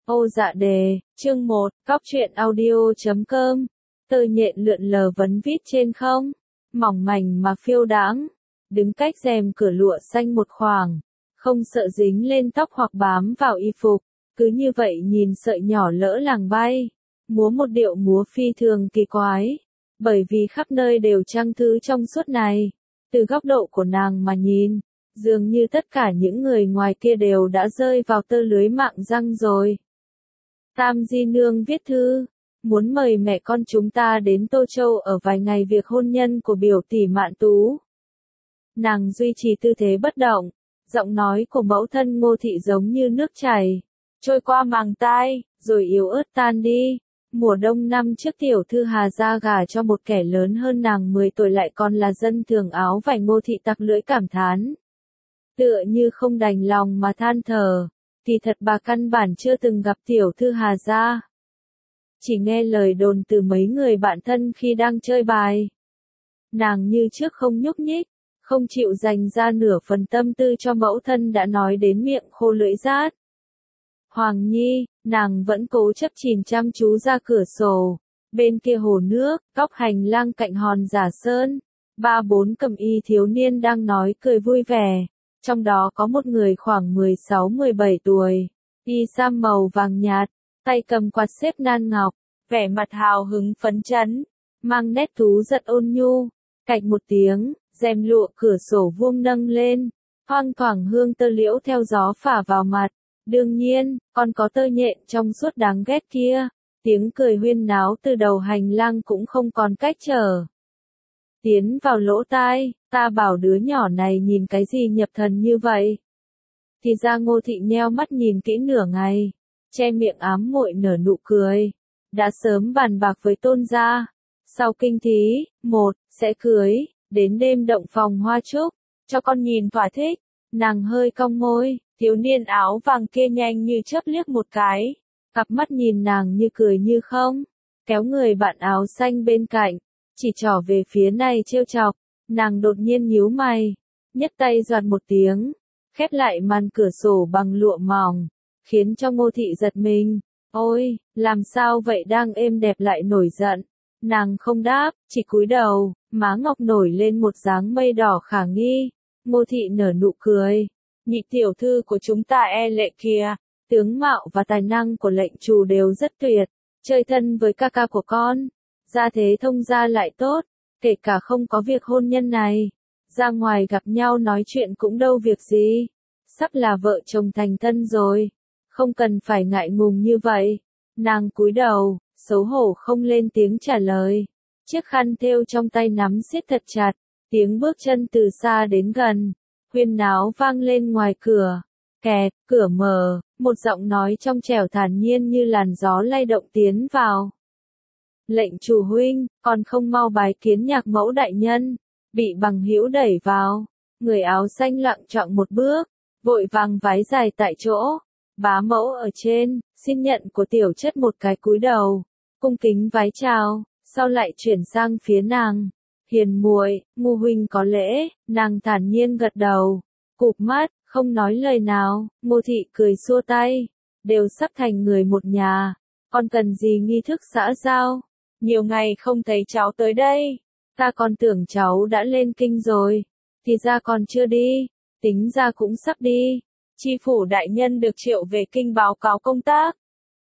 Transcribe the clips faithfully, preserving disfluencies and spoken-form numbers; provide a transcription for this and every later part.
Ô dạ đề, chương một, cóc truyện audio.com, tơ nhện lượn lờ vấn vít trên không, mỏng mảnh mà phiêu đãng, đứng cách rèm cửa lụa xanh một khoảng, không sợ dính lên tóc hoặc bám vào y phục, cứ như vậy nhìn sợi nhỏ lỡ làng bay, múa một điệu múa phi thường kỳ quái, bởi vì khắp nơi đều trăng thứ trong suốt này, từ góc độ của nàng mà nhìn, dường như tất cả những người ngoài kia đều đã rơi vào tơ lưới mạng răng rồi. Tam Di Nương viết thư, muốn mời mẹ con chúng ta đến Tô Châu ở vài ngày việc hôn nhân của biểu tỷ Mạn Tú. Nàng duy trì tư thế bất động, giọng nói của mẫu thân Ngô Thị giống như nước chảy, trôi qua màng tai, rồi yếu ớt tan đi. Mùa đông năm trước tiểu thư Hà gia gả cho một kẻ lớn hơn nàng mười tuổi lại còn là dân thường áo vải. Ngô Thị tặc lưỡi cảm thán, tựa như không đành lòng mà than thở. Thì thật bà căn bản chưa từng gặp tiểu thư Hà gia. Chỉ nghe lời đồn từ mấy người bạn thân khi đang chơi bài. Nàng như trước không nhúc nhích, không chịu dành ra nửa phần tâm tư cho mẫu thân đã nói đến miệng khô lưỡi rát. Hoàng Nhi, nàng vẫn cố chấp chìm chăm chú ra cửa sổ. Bên kia hồ nước, góc hành lang cạnh hòn Giả Sơn, ba bốn cẩm y thiếu niên đang nói cười vui vẻ. Trong đó có một người khoảng mười sáu mười bảy tuổi, y sam màu vàng nhạt, tay cầm quạt xếp nan ngọc, vẻ mặt hào hứng phấn chấn, mang nét thú giận ôn nhu. Cạch một tiếng, rèm lụa cửa sổ vuông nâng lên, thoang thoảng hương tơ liễu theo gió phả vào mặt. Đương nhiên, còn có tơ nhện trong suốt đáng ghét kia. Tiếng cười huyên náo từ đầu hành lang cũng không còn cách trở tiến vào lỗ tai. Ta bảo đứa nhỏ này nhìn cái gì nhập thần như vậy. Thì ra Ngô Thị nheo mắt nhìn kỹ nửa ngày, che miệng ám muội nở nụ cười. Đã sớm bàn bạc với Tôn gia, sau kinh thí, một, sẽ cưới, đến đêm động phòng hoa trúc, cho con nhìn thỏa thích. Nàng hơi cong môi, thiếu niên áo vàng kia nhanh như chớp liếc một cái, cặp mắt nhìn nàng như cười như không, kéo người bạn áo xanh bên cạnh, chỉ trỏ về phía này trêu chọc. Nàng đột nhiên nhíu mày, nhấc tay doạt một tiếng, khép lại màn cửa sổ bằng lụa mỏng, khiến cho Ngô Thị giật mình. Ôi, làm sao vậy, đang êm đẹp lại nổi giận. Nàng không đáp, chỉ cúi đầu, má ngọc nổi lên một dáng mây đỏ khả nghi. Ngô Thị nở nụ cười, nhị tiểu thư của chúng ta e lệ kìa, tướng mạo và tài năng của lệnh trù đều rất tuyệt, chơi thân với ca ca của con, gia thế thông gia lại tốt. Kể cả không có việc hôn nhân này, ra ngoài gặp nhau nói chuyện cũng đâu việc gì. Sắp là vợ chồng thành thân rồi, không cần phải ngại ngùng như vậy. Nàng cúi đầu, xấu hổ không lên tiếng trả lời. Chiếc khăn thêu trong tay nắm siết thật chặt, tiếng bước chân từ xa đến gần, huyên náo vang lên ngoài cửa. Kẹt, cửa mở, một giọng nói trong trẻo thản nhiên như làn gió lay động tiến vào. Lệnh chủ huynh, còn không mau bái kiến nhạc mẫu đại nhân. Bị bằng hữu đẩy vào, người áo xanh lặng trọng một bước, vội vàng vái dài tại chỗ. Bá mẫu ở trên, xin nhận của tiểu chất một cái cúi đầu, cung kính vái chào, sau lại chuyển sang phía nàng. Hiền muội, Ngô huynh có lễ. Nàng thản nhiên gật đầu, cụp mắt, không nói lời nào. Ngô Thị cười xua tay, đều sắp thành người một nhà, còn cần gì nghi thức xã giao. Nhiều ngày không thấy cháu tới đây, ta còn tưởng cháu đã lên kinh rồi, thì ra còn chưa đi, tính ra cũng sắp đi. Chi phủ đại nhân được triệu về kinh báo cáo công tác,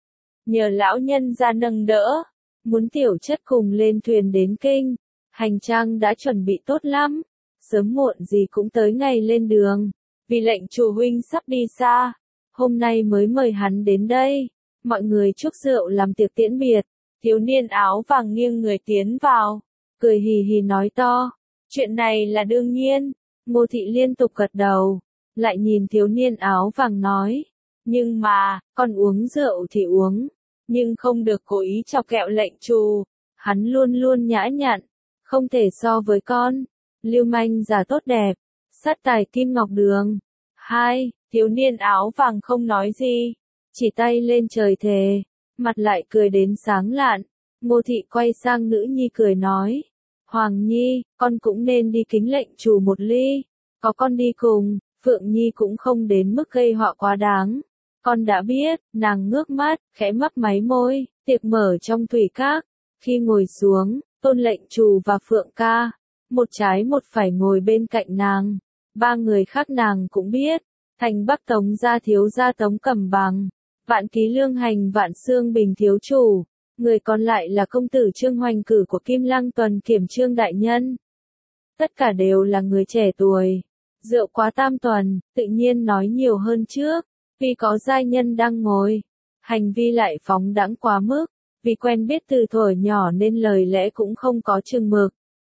nhờ lão nhân ra nâng đỡ, muốn tiểu chất cùng lên thuyền đến kinh. Hành trang đã chuẩn bị tốt lắm, sớm muộn gì cũng tới ngày lên đường, vì lệnh chủ huynh sắp đi xa, hôm nay mới mời hắn đến đây. Mọi người chúc rượu làm tiệc tiễn biệt. Thiếu niên áo vàng nghiêng người tiến vào, cười hì hì nói to, chuyện này là đương nhiên. Ngô Thị liên tục gật đầu, lại nhìn thiếu niên áo vàng nói, nhưng mà, con uống rượu thì uống, nhưng không được cố ý chọc kẹo lệnh trù, hắn luôn luôn nhã nhặn, không thể so với con. Lưu manh già tốt đẹp, sát tài kim ngọc đường. Hai, thiếu niên áo vàng không nói gì, chỉ tay lên trời thề, mặt lại cười đến sáng lạn. Ngô Thị quay sang nữ nhi cười nói, Hoàng Nhi, con cũng nên đi kính lệnh chủ một ly, có con đi cùng, Phượng Nhi cũng không đến mức gây họa quá đáng. Con đã biết, nàng ngước mắt, khẽ mấp máy môi, tiệc mở trong thủy các. Khi ngồi xuống, Tôn Lệnh Trù và Phượng Ca, một trái một phải ngồi bên cạnh nàng. Ba người khác nàng cũng biết, Thành Bắc Tống gia thiếu gia Tống Cẩm Bằng, Vạn Ký Lương Hành Vạn Xương Bình thiếu chủ, người còn lại là công tử Trương Hoành Cử của Kim Lăng Tuần Kiểm Trương đại nhân. Tất cả đều là người trẻ tuổi. Rượu quá tam tuần, tự nhiên nói nhiều hơn trước, vì có giai nhân đang ngồi. Hành vi lại phóng đãng quá mức, vì quen biết từ thuở nhỏ nên lời lẽ cũng không có chừng mực.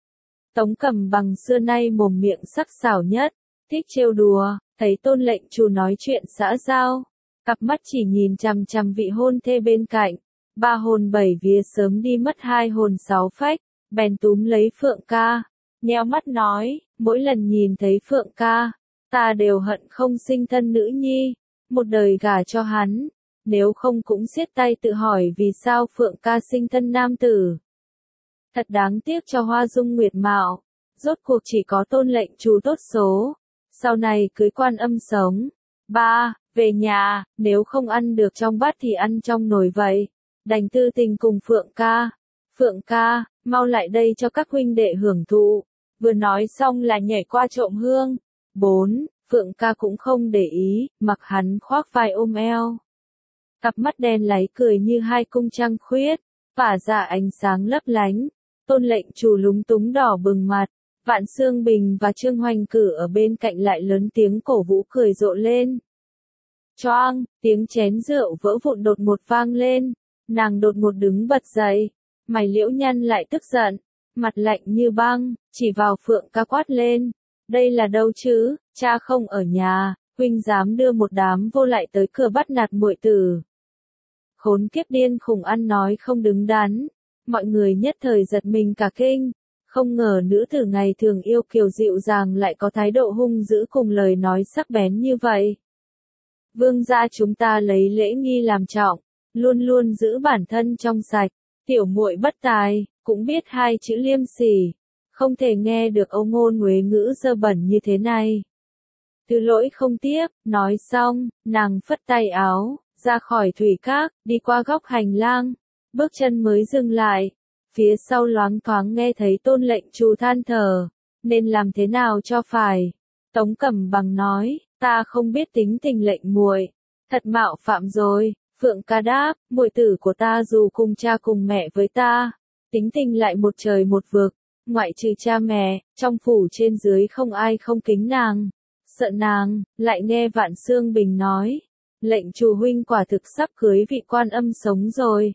Tống Cẩm Bằng xưa nay mồm miệng sắc sảo nhất, thích trêu đùa, thấy Tôn Lệnh Trù nói chuyện xã giao, cặp mắt chỉ nhìn chằm chằm vị hôn thê bên cạnh, ba hồn bảy vía sớm đi mất hai hồn sáu phách, bèn túm lấy Phượng Ca, nheo mắt nói, mỗi lần nhìn thấy Phượng Ca, ta đều hận không sinh thân nữ nhi, một đời gả cho hắn, nếu không cũng siết tay tự hỏi vì sao Phượng Ca sinh thân nam tử. Thật đáng tiếc cho Hoa Dung Nguyệt Mạo, rốt cuộc chỉ có Tôn Lệnh Trù tốt số, sau này cưới Quan Âm sống. Ba, về nhà, nếu không ăn được trong bát thì ăn trong nồi vậy. Đành tư tình cùng Phượng Ca. Phượng Ca, mau lại đây cho các huynh đệ hưởng thụ. Vừa nói xong là nhảy qua trộm hương. Bốn, Phượng Ca cũng không để ý, mặc hắn khoác vai ôm eo. Cặp mắt đen láy cười như hai cung trăng khuyết, phả ra ánh sáng lấp lánh. Tôn Lệnh Trù lúng túng đỏ bừng mặt. Vạn Xương Bình và Trương Hoành Cử ở bên cạnh lại lớn tiếng cổ vũ cười rộ lên. Choang, tiếng chén rượu vỡ vụn đột ngột vang lên. Nàng đột ngột đứng bật dậy. Mày Liễu Nhân lại tức giận, mặt lạnh như băng, chỉ vào Phượng Ca quát lên. Đây là đâu chứ, cha không ở nhà, huynh dám đưa một đám vô lại tới cửa bắt nạt muội tử. Khốn kiếp điên khùng ăn nói không đứng đắn. Mọi người nhất thời giật mình cả kinh. Không ngờ nữ tử ngày thường yêu kiều dịu dàng lại có thái độ hung dữ cùng lời nói sắc bén như vậy. Vương gia chúng ta lấy lễ nghi làm trọng, luôn luôn giữ bản thân trong sạch, tiểu muội bất tài, cũng biết hai chữ liêm sỉ, không thể nghe được ông ngôn nguế ngữ dơ bẩn như thế này. Thứ lỗi không tiếc, nói xong, nàng phất tay áo, ra khỏi thủy các, đi qua góc hành lang, bước chân mới dừng lại. Phía sau loáng thoáng nghe thấy Tôn Lệnh Trù than thở, nên làm thế nào cho phải. Tống Cẩm Bằng nói, ta không biết tính tình Lệnh muội, thật mạo phạm rồi. Phượng Ca đáp, muội tử của ta dù cùng cha cùng mẹ với ta, tính tình lại một trời một vực, ngoại trừ cha mẹ, trong phủ trên dưới không ai không kính nàng, sợ nàng. Lại nghe Vạn Xương Bình nói, Lệnh Trù huynh quả thực sắp cưới vị Quan Âm sống rồi.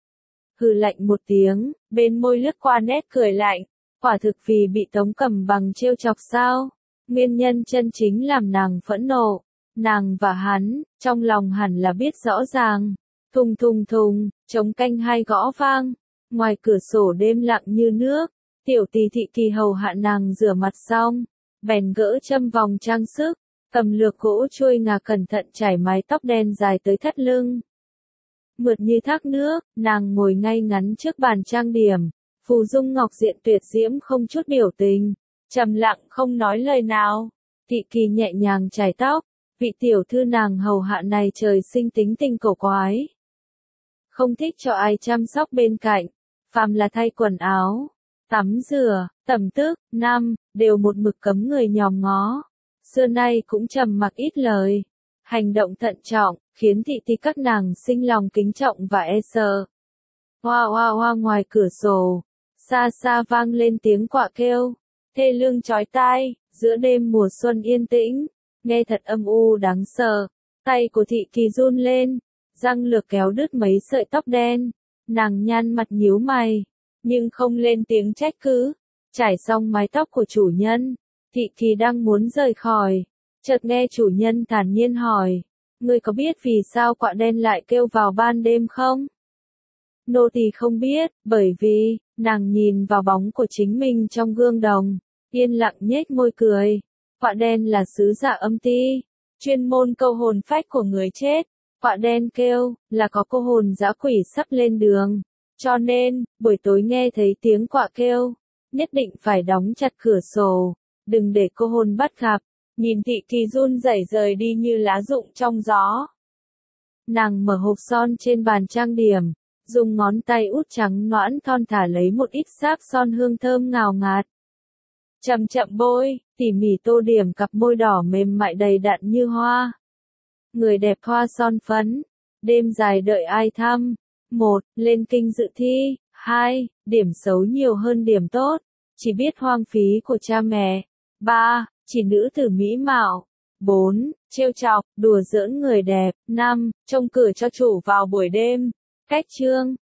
Hừ lạnh một tiếng, bên môi lướt qua nét cười lạnh, quả thực vì bị Tống Cẩm Bằng trêu chọc sao? Nguyên nhân chân chính làm nàng phẫn nộ, nàng và hắn, trong lòng hẳn là biết rõ ràng. Thùng thùng thùng, trống canh hai gõ vang, ngoài cửa sổ đêm lặng như nước, tiểu tỳ thị kỳ hầu hạ nàng rửa mặt xong, bèn gỡ châm vòng trang sức, cầm lược gỗ chuôi ngà cẩn thận trải mái tóc đen dài tới thắt lưng. Mượt như thác nước, nàng ngồi ngay ngắn trước bàn trang điểm, phù dung ngọc diện tuyệt diễm không chút biểu tình, trầm lặng không nói lời nào. Thị kỳ nhẹ nhàng chải tóc, vị tiểu thư nàng hầu hạ này trời sinh tính tình cổ quái. Không thích cho ai chăm sóc bên cạnh, phàm là thay quần áo, tắm rửa, tẩm tước, năm, đều một mực cấm người nhòm ngó. Xưa nay cũng trầm mặc ít lời, hành động thận trọng, khiến thị thị các nàng sinh lòng kính trọng và e sợ. Hoa hoa hoa ngoài cửa sổ, xa xa vang lên tiếng quạ kêu, thê lương chói tai, giữa đêm mùa xuân yên tĩnh, nghe thật âm u đáng sợ. Tay của thị kỳ run lên, răng lược kéo đứt mấy sợi tóc đen, nàng nhăn mặt nhíu mày, nhưng không lên tiếng trách cứ. Trải xong mái tóc của chủ nhân, thị kỳ đang muốn rời khỏi, chợt nghe chủ nhân thản nhiên hỏi, ngươi có biết vì sao quạ đen lại kêu vào ban đêm không? Nô tỳ không biết, bởi vì, nàng nhìn vào bóng của chính mình trong gương đồng, yên lặng nhếch môi cười. Quạ đen là sứ giả âm ti, chuyên môn câu hồn phách của người chết. Quạ đen kêu, là có cô hồn dã quỷ sắp lên đường. Cho nên, buổi tối nghe thấy tiếng quạ kêu, nhất định phải đóng chặt cửa sổ, đừng để cô hồn bắt gặp. Nhìn thị kỳ run rẩy rời đi như lá rụng trong gió. Nàng mở hộp son trên bàn trang điểm, dùng ngón tay út trắng nõn thon thả lấy một ít sáp son hương thơm ngào ngạt. Chậm chậm bôi, tỉ mỉ tô điểm cặp môi đỏ mềm mại đầy đặn như hoa. Người đẹp thoa son phấn, đêm dài đợi ai thăm. Một, lên kinh dự thi. Hai, điểm xấu nhiều hơn điểm tốt, chỉ biết hoang phí của cha mẹ. Ba, chỉ nữ tử mỹ mạo. Bốn, trêu chọc, đùa giỡn người đẹp. Năm, trông cửa cho chủ vào buổi đêm. Cách chương